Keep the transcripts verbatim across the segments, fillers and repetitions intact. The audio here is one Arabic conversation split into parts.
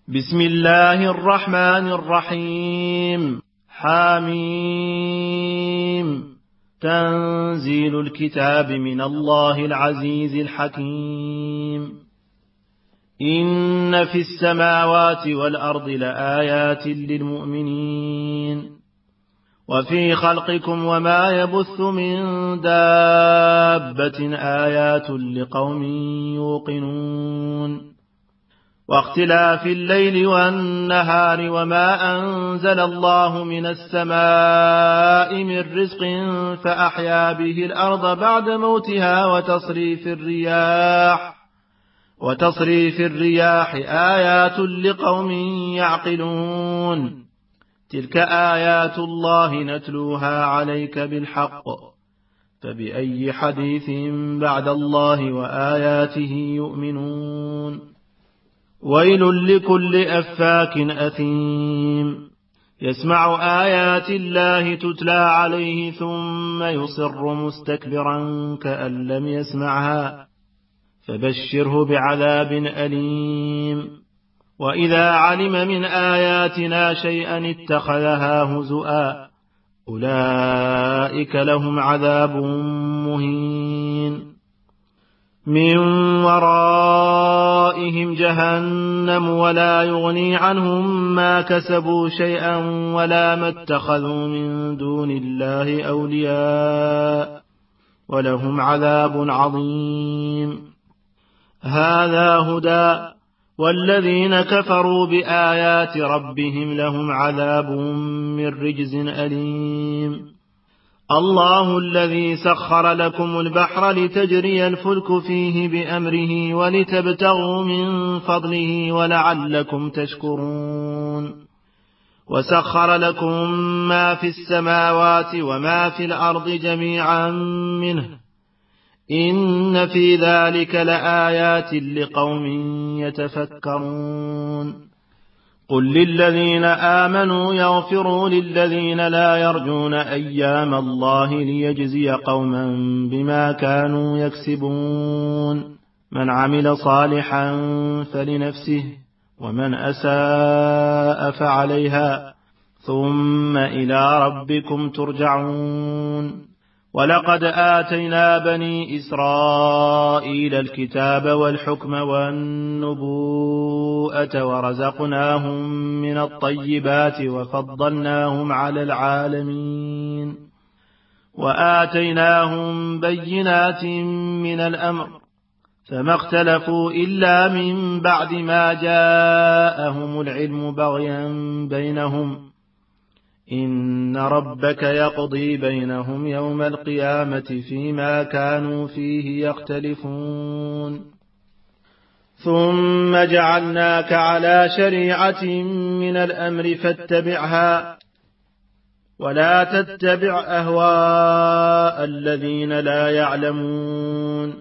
بسم الله الرحمن الرحيم. حاميم. تنزيل الكتاب من الله العزيز الحكيم. إن في السماوات والأرض لآيات للمؤمنين وفي خلقكم وما يبث من دابة آيات لقوم يوقنون. واختلاف الليل والنهار وما أنزل الله من السماء من رزق فأحيا به الأرض بعد موتها وتصريف الرياح وتصريف الرياح آيات لقوم يعقلون. تلك آيات الله نتلوها عليك بالحق فبأي حديث بعد الله وآياته يؤمنون. ويل لكل أفاك أثيم يسمع آيات الله تتلى عليه ثم يصر مستكبرا كأن لم يسمعها فبشره بعذاب أليم. وإذا علم من آياتنا شيئا اتخذها هزؤا أولئك لهم عذاب مهين. من ورائهم جهنم ولا يغني عنهم ما كسبوا شيئا ولا ما اتخذوا من دون الله أولياء ولهم عذاب عظيم. هذا هدى والذين كفروا بآيات ربهم لهم عذاب من رجز أليم. الله الذي سخر لكم البحر لتجري الفلك فيه بأمره ولتبتغوا من فضله ولعلكم تشكرون. وسخر لكم ما في السماوات وما في الأرض جميعا منه إن في ذلك لآيات لقوم يتفكرون. قل للذين آمنوا يغفروا للذين لا يرجون أيام الله ليجزي قوما بما كانوا يكسبون. من عمل صالحا فلنفسه ومن أساء فعليها ثم إلى ربكم ترجعون. ولقد آتينا بني إسرائيل الكتاب والحكم والنبوءة ورزقناهم من الطيبات وفضلناهم على العالمين وآتيناهم بينات من الأمر فما اختلفوا إلا من بعد ما جاءهم العلم بغيا بينهم. إن ربك يقضي بينهم يوم القيامة فيما كانوا فيه يختلفون. ثم جعلناك على شريعة من الأمر فاتبعها ولا تتبع أهواء الذين لا يعلمون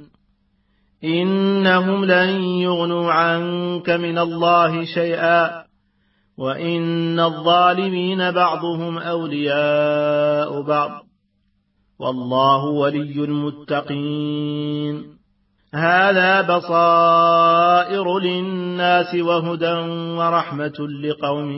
إنهم لن يغنوا عنك من الله شيئا وإن الظالمين بعضهم أولياء بعض والله ولي المتقين. هذا بصائر للناس وهدى ورحمة لقوم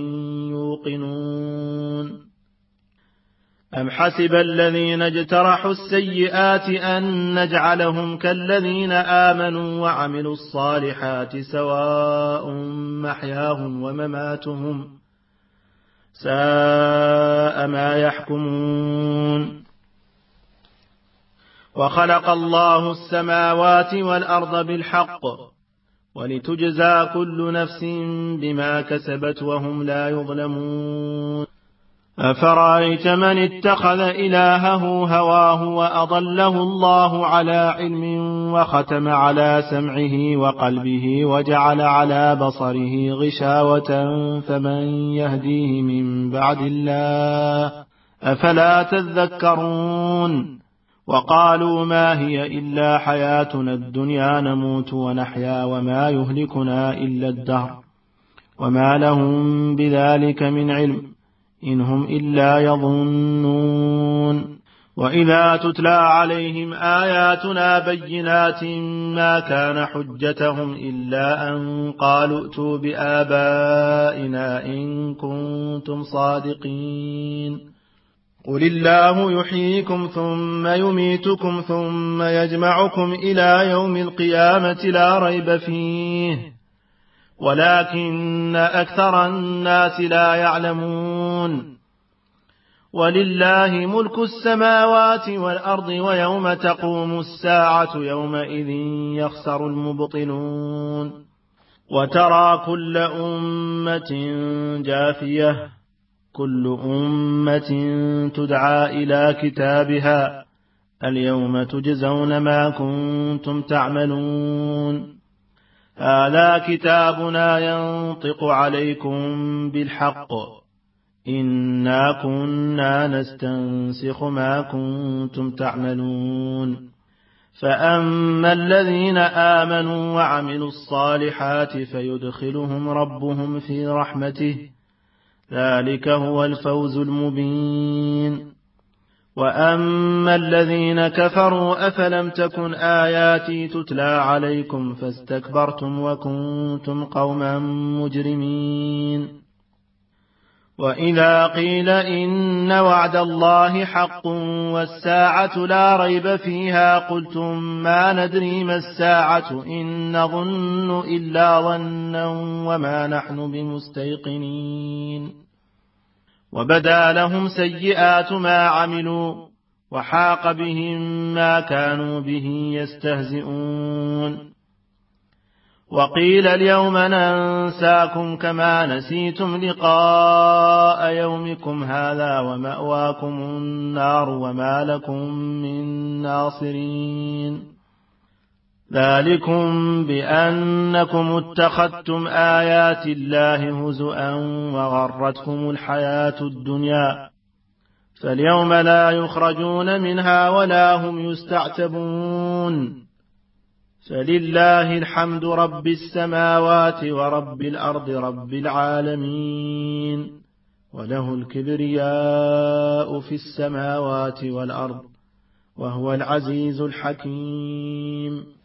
يوقنون. أم حسب الذين اجترحوا السيئات أن نجعلهم كالذين آمنوا وعملوا الصالحات سواء محياهم ومماتهم ساء ما يحكمون. وخلق الله السماوات والأرض بالحق ولتجزى كل نفس بما كسبت وهم لا يظلمون. أفرأيت من اتخذ إلهه هواه وأضله الله على علم وختم على سمعه وقلبه وجعل على بصره غشاوة فمن يهديه من بعد الله أفلا تذكرون. وقالوا ما هي إلا حياتنا الدنيا نموت ونحيا وما يهلكنا إلا الدهر وما لهم بذلك من علم إنهم إلا يظنون. وإذا تتلى عليهم آياتنا بينات ما كان حجتهم إلا أن قالوا ائتوا بآبائنا إن كنتم صادقين قل الله يحييكم ثم يميتكم ثم يجمعكم إلى يوم القيامة لا ريب فيه ولكن أكثر الناس لا يعلمون ولله ملك السماوات والأرض ويوم تقوم الساعة يومئذ يخسر المبطلون وترى كل أمة جاثية كل أمة تدعى إلى كتابها اليوم تجزون ما كنتم تعملون هذا كتابنا ينطق عليكم بالحق إنا كنا نستنسخ ما كنتم تعملون فأما الذين آمنوا وعملوا الصالحات فيدخلهم ربهم في رحمته ذلك هو الفوز المبين وأما الذين كفروا أفلم تكن آياتي تتلى عليكم فاستكبرتم وكنتم قوما مجرمين وإذا قيل إن وعد الله حق والساعة لا ريب فيها قلتم ما ندري ما الساعة إن نظن إلا ظنا وما نحن بمستيقنين وبدا لهم سيئات ما عملوا وحاق بهم ما كانوا به يستهزئون وقيل اليوم ننساكم كما نسيتم لقاء يومكم هذا ومأواكم النار وما لكم من ناصرين ذلكم بأنكم اتخذتم آيات الله هزؤا وغرتكم الحياة الدنيا فاليوم لا يخرجون منها ولا هم يستعتبون فلله الحمد رب السماوات ورب الأرض رب العالمين وله الكبرياء في السماوات والأرض وهو العزيز الحكيم